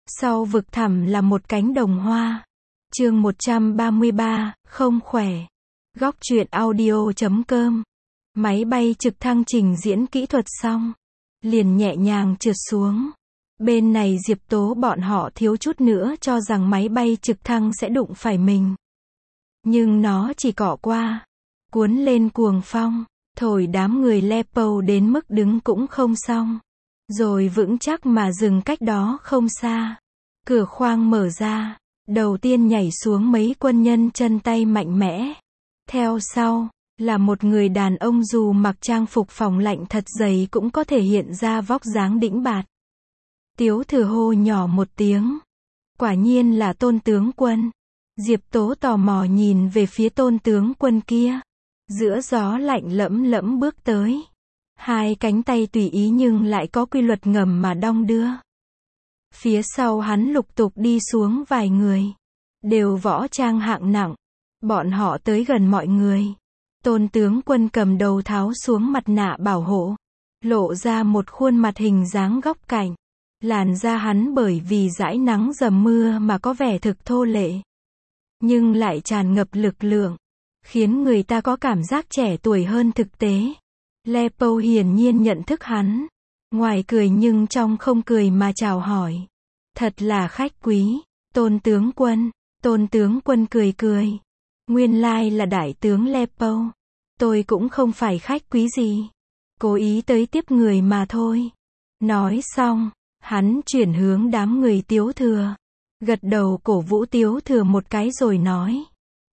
Sau vực thẳm là một cánh đồng hoa. Chương 133, không khỏe. Góc truyện audio.com. Máy bay trực thăng trình diễn kỹ thuật xong, liền nhẹ nhàng trượt xuống. Bên này Diệp Tố bọn họ thiếu chút nữa cho rằng máy bay trực thăng sẽ đụng phải mình. Nhưng nó chỉ cọ qua, cuốn lên cuồng phong, thổi đám người Lepo đến mức đứng cũng không xong. Rồi vững chắc mà dừng cách đó không xa. Cửa khoang mở ra, đầu tiên nhảy xuống mấy quân nhân chân tay mạnh mẽ. Theo sau, là một người đàn ông dù mặc trang phục phòng lạnh thật dày cũng có thể hiện ra vóc dáng đĩnh bạt. Tiếu Thừa hô nhỏ một tiếng. Quả nhiên là Tôn tướng quân. Diệp Tố tò mò nhìn về phía Tôn tướng quân kia. Giữa gió lạnh lẫm lẫm bước tới. Hai cánh tay tùy ý nhưng lại có quy luật ngầm mà đong đưa. Phía sau hắn lục tục đi xuống vài người. Đều võ trang hạng nặng. Bọn họ tới gần mọi người. Tôn tướng quân cầm đầu tháo xuống mặt nạ bảo hộ. Lộ ra một khuôn mặt hình dáng góc cạnh. Làn da hắn bởi vì dãi nắng dầm mưa mà có vẻ thực thô lệ. Nhưng lại tràn ngập lực lượng. Khiến người ta có cảm giác trẻ tuổi hơn thực tế. Lepo hiển nhiên nhận thức hắn. Ngoài cười nhưng trong không cười mà chào hỏi. Thật là khách quý, Tôn tướng quân. Tôn tướng quân cười cười. Nguyên lai là đại tướng Lepo. Tôi cũng không phải khách quý gì. Cố ý tới tiếp người mà thôi. Nói xong, hắn chuyển hướng đám người Tiếu Thừa. Gật đầu cổ vũ Tiếu Thừa một cái rồi nói.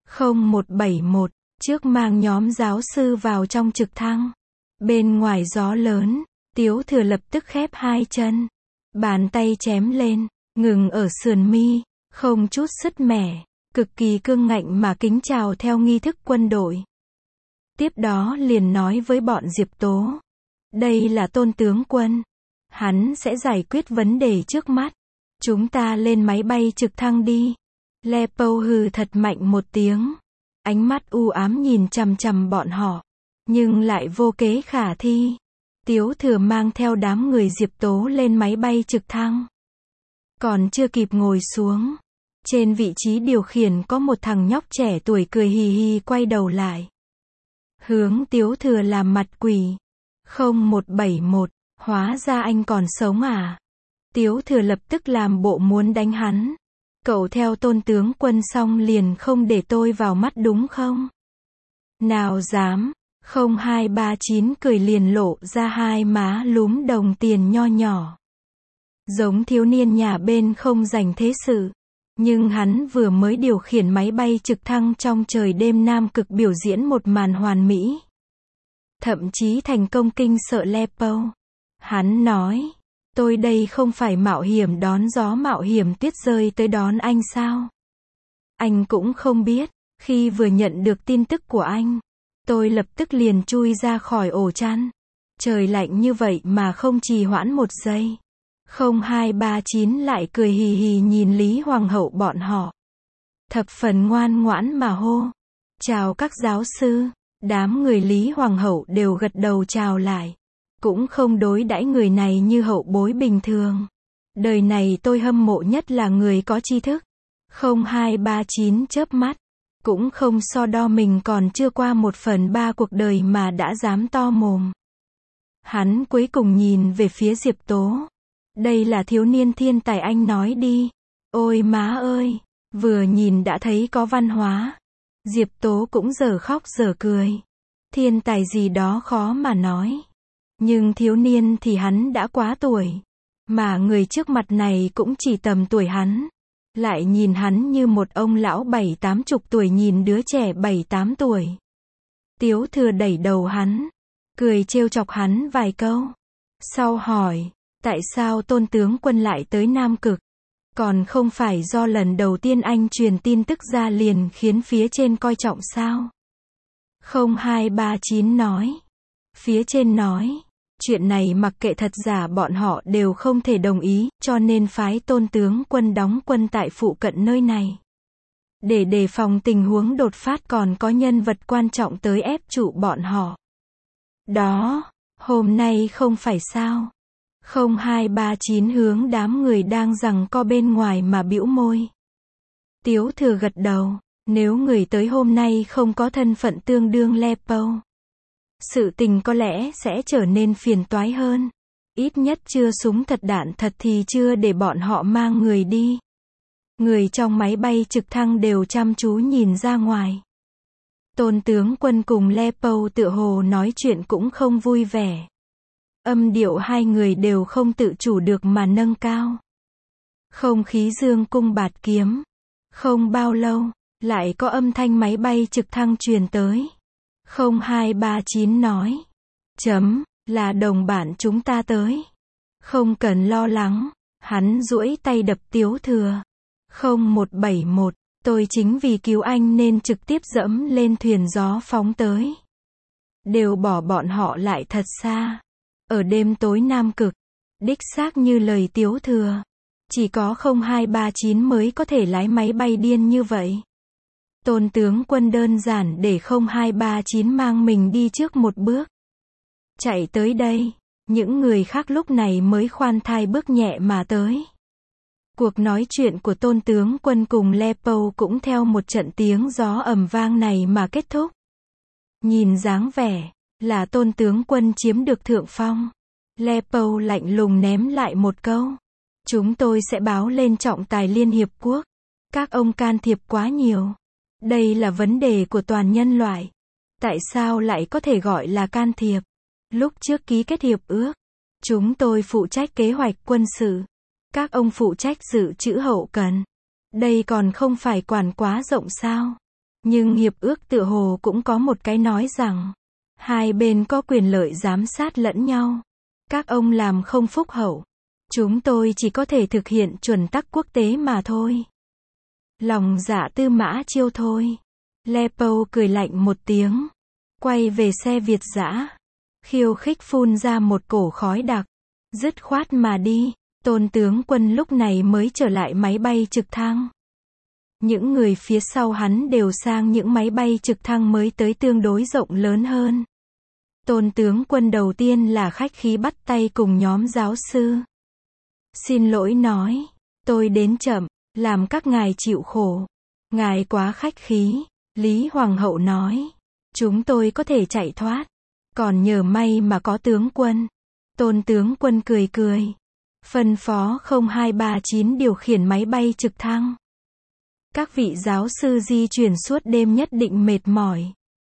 0171, trước mang nhóm giáo sư vào trong trực thăng. Bên ngoài gió lớn, Tiếu Thừa lập tức khép hai chân. Bàn tay chém lên, ngừng ở sườn mi, không chút sứt mẻ, cực kỳ cương ngạnh mà kính chào theo nghi thức quân đội. Tiếp đó liền nói với bọn Diệp Tố. Đây là Tôn tướng quân. Hắn sẽ giải quyết vấn đề trước mắt. Chúng ta lên máy bay trực thăng đi. Lepo hừ thật mạnh một tiếng. Ánh mắt u ám nhìn chằm chằm bọn họ. Nhưng lại vô kế khả thi. Tiếu Thừa mang theo đám người Diệp Tố lên máy bay trực thăng. Còn chưa kịp ngồi xuống. Trên vị trí điều khiển có một thằng nhóc trẻ tuổi cười hì hì quay đầu lại. Hướng Tiếu Thừa làm mặt quỷ. 0171, hóa ra anh còn sống à? Tiếu Thừa lập tức làm bộ muốn đánh hắn. Cậu theo Tôn tướng quân xong liền không để tôi vào mắt đúng không? Nào dám. 0239 cười liền lộ ra hai má lúm đồng tiền nho nhỏ. Giống thiếu niên nhà bên không dành thế sự. Nhưng hắn vừa mới điều khiển máy bay trực thăng trong trời đêm Nam Cực biểu diễn một màn hoàn mỹ. Thậm chí thành công kinh sợ Lepo. Hắn nói, tôi đây không phải mạo hiểm đón gió mạo hiểm tuyết rơi tới đón anh sao? Anh cũng không biết, khi vừa nhận được tin tức của anh, tôi lập tức liền chui ra khỏi ổ chăn. Trời lạnh như vậy mà không trì hoãn một giây. 0239 lại cười hì hì nhìn Lý Hoàng hậu bọn họ. Thập phần ngoan ngoãn mà hô. Chào các giáo sư. Đám người Lý Hoàng hậu đều gật đầu chào lại. Cũng không đối đãi người này như hậu bối bình thường. Đời này tôi hâm mộ nhất là người có tri thức. 0239 chớp mắt. Cũng không so đo mình còn chưa qua 1/3 cuộc đời mà đã dám to mồm. Hắn cuối cùng nhìn về phía Diệp Tố. Đây là thiếu niên thiên tài anh nói đi. Ôi má ơi, vừa nhìn đã thấy có văn hóa. Diệp Tố cũng dở khóc dở cười. Thiên tài gì đó khó mà nói. Nhưng thiếu niên thì hắn đã quá tuổi. Mà người trước mặt này cũng chỉ tầm tuổi hắn. Lại nhìn hắn như một ông lão 70-80 tuổi nhìn đứa trẻ 7-8 tuổi. Tiếu Thừa đẩy đầu hắn. Cười trêu chọc hắn vài câu. Sau hỏi. Tại sao Tôn tướng quân lại tới Nam Cực? Còn không phải do lần đầu tiên anh truyền tin tức ra liền khiến phía trên coi trọng sao? 0239 nói. Phía trên nói. Chuyện này mặc kệ thật giả bọn họ đều không thể đồng ý, cho nên phái Tôn tướng quân đóng quân tại phụ cận nơi này. Để đề phòng tình huống đột phát còn có nhân vật quan trọng tới ép trụ bọn họ. Đó, hôm nay không phải sao? 0239 hướng đám người đang giằng co bên ngoài mà bĩu môi. Tiếu Thừa gật đầu, nếu người tới hôm nay không có thân phận tương đương Lepo, sự tình có lẽ sẽ trở nên phiền toái hơn. Ít nhất chưa súng thật đạn thật thì chưa để bọn họ mang người đi. Người trong máy bay trực thăng đều chăm chú nhìn ra ngoài. Tôn tướng quân cùng Lepo tựa hồ nói chuyện cũng không vui vẻ. Âm điệu hai người đều không tự chủ được mà nâng cao. Không khí dương cung bạt kiếm. Không bao lâu, lại có âm thanh máy bay trực thăng truyền tới. 0239 nói. Là đồng bạn chúng ta tới. Không cần lo lắng. Hắn duỗi tay đập Tiếu Thừa. 0171, tôi chính vì cứu anh nên trực tiếp dẫm lên thuyền gió phóng tới. Đều bỏ bọn họ lại thật xa. Ở đêm tối Nam Cực, đích xác như lời Tiếu Thừa. Chỉ có 0239 mới có thể lái máy bay điên như vậy. Tôn tướng quân đơn giản để 0239 mang mình đi trước một bước. Chạy tới đây, những người khác lúc này mới khoan thai bước nhẹ mà tới. Cuộc nói chuyện của tôn tướng quân cùng Lepo cũng theo một trận tiếng gió ầm vang này mà kết thúc. Nhìn dáng vẻ, là tôn tướng quân chiếm được thượng phong. Lepo lạnh lùng ném lại một câu. Chúng tôi sẽ báo lên trọng tài Liên Hiệp Quốc. Các ông can thiệp quá nhiều. Đây là vấn đề của toàn nhân loại. Tại sao lại có thể gọi là can thiệp? Lúc trước ký kết hiệp ước, chúng tôi phụ trách kế hoạch quân sự. Các ông phụ trách dự trữ hậu cần. Đây còn không phải quản quá rộng sao? Nhưng hiệp ước tựa hồ cũng có một cái nói rằng, hai bên có quyền lợi giám sát lẫn nhau. Các ông làm không phúc hậu. Chúng tôi chỉ có thể thực hiện chuẩn tắc quốc tế mà thôi. Lòng dạ Tư Mã Chiêu thôi. Lepo cười lạnh một tiếng. Quay về xe Việt dã. Khiêu khích phun ra một cổ khói đặc. Dứt khoát mà đi. Tôn tướng quân lúc này mới trở lại máy bay trực thăng. Những người phía sau hắn đều sang những máy bay trực thăng mới tới tương đối rộng lớn hơn. Tôn tướng quân đầu tiên là khách khí bắt tay cùng nhóm giáo sư. Xin lỗi nói, tôi đến chậm, làm các ngài chịu khổ. Ngài quá khách khí, Lý Hoàng hậu nói. Chúng tôi có thể chạy thoát. Còn nhờ may mà có tướng quân. Tôn tướng quân cười cười. Phân phó 0239 điều khiển máy bay trực thăng. Các vị giáo sư di chuyển suốt đêm nhất định mệt mỏi.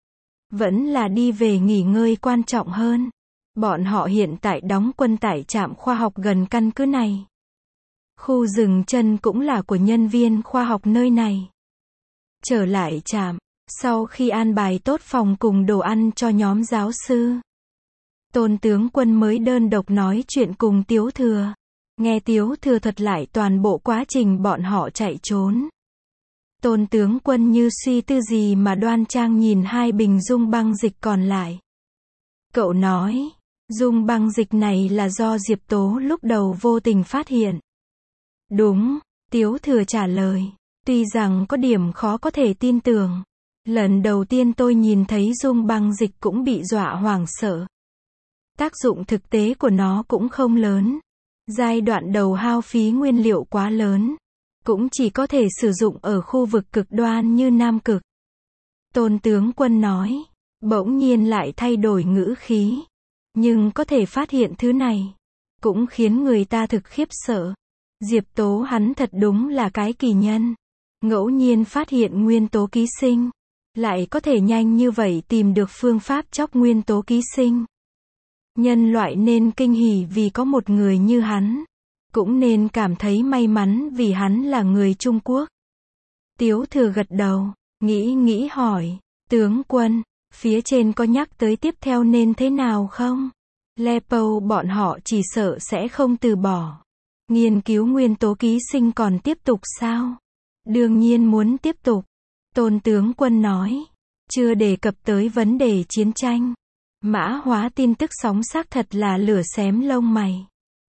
Vẫn là đi về nghỉ ngơi quan trọng hơn. Bọn họ hiện tại đóng quân tại trạm khoa học gần căn cứ này. Khu dừng chân cũng là của nhân viên khoa học nơi này. Trở lại trạm, sau khi an bài tốt phòng cùng đồ ăn cho nhóm giáo sư, Tôn tướng quân mới đơn độc nói chuyện cùng Tiếu Thừa. Nghe Tiếu Thừa thuật lại toàn bộ quá trình bọn họ chạy trốn. Tôn tướng quân như suy tư gì mà đoan trang nhìn hai bình dung băng dịch còn lại. Cậu nói, dung băng dịch này là do Diệp Tố lúc đầu vô tình phát hiện. Đúng, Tiếu Thừa trả lời. Tuy rằng có điểm khó có thể tin tưởng. Lần đầu tiên tôi nhìn thấy dung băng dịch cũng bị dọa hoảng sợ. Tác dụng thực tế của nó cũng không lớn. Giai đoạn đầu hao phí nguyên liệu quá lớn. Cũng chỉ có thể sử dụng ở khu vực cực đoan như Nam Cực. Tôn tướng quân nói. Bỗng nhiên lại thay đổi ngữ khí. Nhưng có thể phát hiện thứ này. Cũng khiến người ta thực khiếp sợ. Diệp Tố hắn thật đúng là cái kỳ nhân. Ngẫu nhiên phát hiện nguyên tố ký sinh. Lại có thể nhanh như vậy tìm được phương pháp chóc nguyên tố ký sinh. Nhân loại nên kinh hỉ vì có một người như hắn. Cũng nên cảm thấy may mắn vì hắn là người Trung Quốc. Tiếu Thừa gật đầu, nghĩ hỏi. Tướng quân, phía trên có nhắc tới tiếp theo nên thế nào không? Lepo bọn họ chỉ sợ sẽ không từ bỏ. Nghiên cứu nguyên tố ký sinh còn tiếp tục sao? Đương nhiên muốn tiếp tục. Tôn tướng quân nói. Chưa đề cập tới vấn đề chiến tranh. Mã hóa tin tức sóng xác thật là lửa xém lông mày.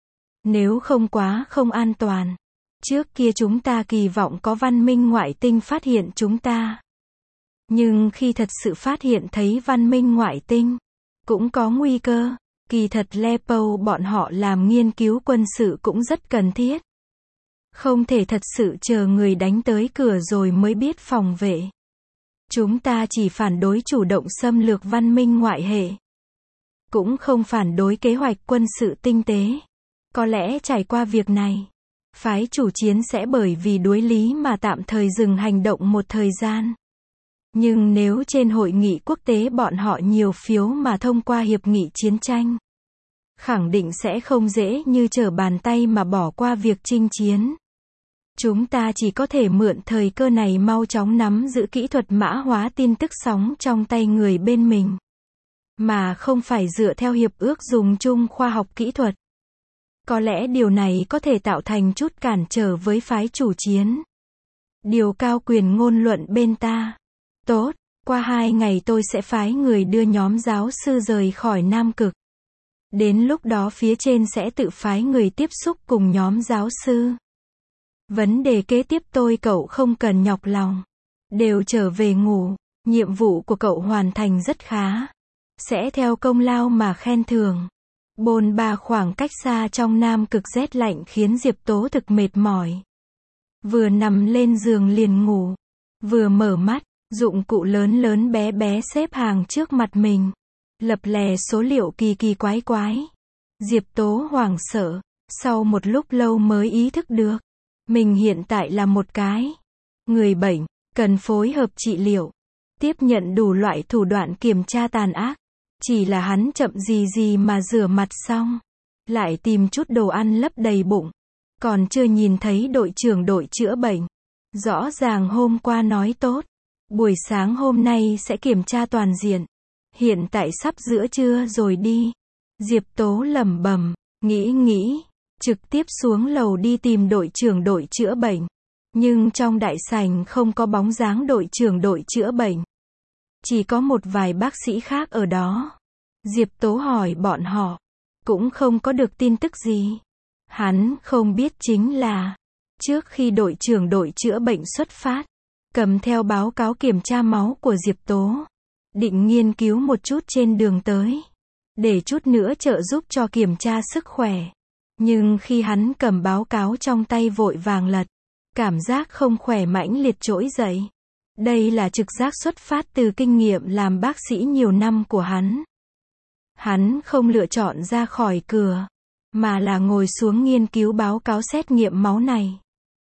Nếu không quá không an toàn. Trước kia chúng ta kỳ vọng có văn minh ngoại tinh phát hiện chúng ta. Nhưng khi thật sự phát hiện thấy văn minh ngoại tinh, cũng có nguy cơ. Kỳ thật Lepo bọn họ làm nghiên cứu quân sự cũng rất cần thiết. Không thể thật sự chờ người đánh tới cửa rồi mới biết phòng vệ. Chúng ta chỉ phản đối chủ động xâm lược văn minh ngoại hệ. Cũng không phản đối kế hoạch quân sự tinh tế. Có lẽ trải qua việc này, phái chủ chiến sẽ bởi vì đối lý mà tạm thời dừng hành động một thời gian. Nhưng nếu trên hội nghị quốc tế bọn họ nhiều phiếu mà thông qua hiệp nghị chiến tranh, khẳng định sẽ không dễ như trở bàn tay mà bỏ qua việc chinh chiến. Chúng ta chỉ có thể mượn thời cơ này mau chóng nắm giữ kỹ thuật mã hóa tin tức sóng trong tay người bên mình. Mà không phải dựa theo hiệp ước dùng chung khoa học kỹ thuật. Có lẽ điều này có thể tạo thành chút cản trở với phái chủ chiến. Điều cao quyền ngôn luận bên ta. Tốt, qua 2 ngày tôi sẽ phái người đưa nhóm giáo sư rời khỏi Nam Cực. Đến lúc đó phía trên sẽ tự phái người tiếp xúc cùng nhóm giáo sư. Vấn đề kế tiếp cậu không cần nhọc lòng. Đều trở về ngủ, nhiệm vụ của cậu hoàn thành rất khá. Sẽ theo công lao mà khen thưởng. Bôn ba khoảng cách xa trong Nam Cực rét lạnh khiến Diệp Tố thực mệt mỏi. Vừa nằm lên giường liền ngủ. Vừa mở mắt, dụng cụ lớn lớn bé bé xếp hàng trước mặt mình. Lập lè số liệu kỳ kỳ quái quái. Diệp Tố hoảng sợ. Sau một lúc lâu mới ý thức được. Mình hiện tại là một cái người bệnh, cần phối hợp trị liệu. Tiếp nhận đủ loại thủ đoạn kiểm tra tàn ác. Chỉ là hắn chậm gì mà rửa mặt xong. Lại tìm chút đồ ăn lấp đầy bụng. Còn chưa nhìn thấy đội trưởng đội chữa bệnh. Rõ ràng hôm qua nói tốt. Buổi sáng hôm nay sẽ kiểm tra toàn diện. Hiện tại sắp giữa trưa rồi đi. Diệp Tố lẩm bẩm, nghĩ. Trực tiếp xuống lầu đi tìm đội trưởng đội chữa bệnh. Nhưng trong đại sảnh không có bóng dáng đội trưởng đội chữa bệnh. Chỉ có một vài bác sĩ khác ở đó. Diệp Tố hỏi bọn họ. Cũng không có được tin tức gì. Hắn không biết chính là, trước khi đội trưởng đội chữa bệnh xuất phát, cầm theo báo cáo kiểm tra máu của Diệp Tố. Định nghiên cứu một chút trên đường tới. Để chút nữa trợ giúp cho kiểm tra sức khỏe. Nhưng khi hắn cầm báo cáo trong tay vội vàng lật. Cảm giác không khỏe mãnh liệt trỗi dậy. Đây là trực giác xuất phát từ kinh nghiệm làm bác sĩ nhiều năm của hắn. Hắn không lựa chọn ra khỏi cửa, mà là ngồi xuống nghiên cứu báo cáo xét nghiệm máu này.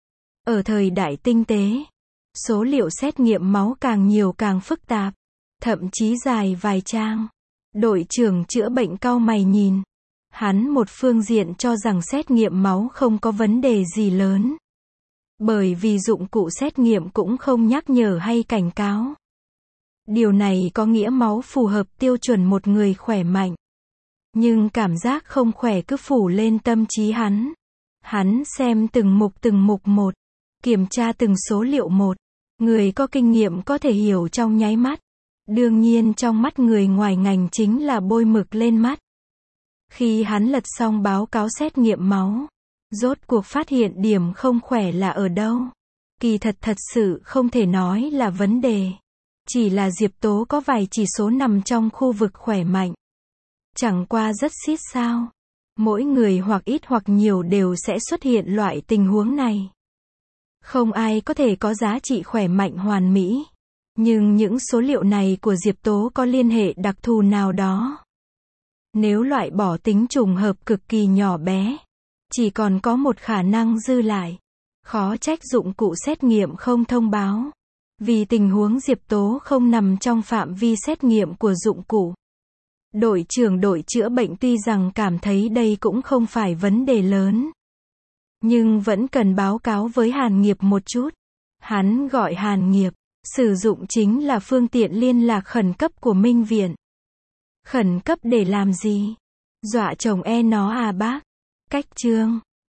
Ở thời đại tinh tế, số liệu xét nghiệm máu càng nhiều càng phức tạp, thậm chí dài vài trang. Đội trưởng chữa bệnh cau mày nhìn. Hắn một phương diện cho rằng xét nghiệm máu không có vấn đề gì lớn. Bởi vì dụng cụ xét nghiệm cũng không nhắc nhở hay cảnh cáo. Điều này có nghĩa máu phù hợp tiêu chuẩn một người khỏe mạnh. Nhưng cảm giác không khỏe cứ phủ lên tâm trí hắn. Hắn xem từng mục một. Kiểm tra từng số liệu một. Người có kinh nghiệm có thể hiểu trong nháy mắt. Đương nhiên trong mắt người ngoài ngành chính là bôi mực lên mắt. Khi hắn lật xong báo cáo xét nghiệm máu, rốt cuộc phát hiện điểm không khỏe là ở đâu. Kỳ thật sự không thể nói là vấn đề. Chỉ là Diệp Tố có vài chỉ số nằm trong khu vực khỏe mạnh. Chẳng qua rất xít sao. Mỗi người hoặc ít hoặc nhiều đều sẽ xuất hiện loại tình huống này. Không ai có thể có giá trị khỏe mạnh hoàn mỹ. Nhưng những số liệu này của Diệp Tố có liên hệ đặc thù nào đó. Nếu loại bỏ tính trùng hợp cực kỳ nhỏ bé, chỉ còn có một khả năng dư lại. Khó trách dụng cụ xét nghiệm không thông báo. Vì tình huống Diệp Tố không nằm trong phạm vi xét nghiệm của dụng cụ. Đội trưởng đội chữa bệnh tuy rằng cảm thấy đây cũng không phải vấn đề lớn. Nhưng vẫn cần báo cáo với Hàn Nghiệp một chút. Hắn gọi Hàn Nghiệp. Sử dụng chính là phương tiện liên lạc khẩn cấp của Minh Viện. Khẩn cấp để làm gì? Dọa chồng nó à bác? Cách chương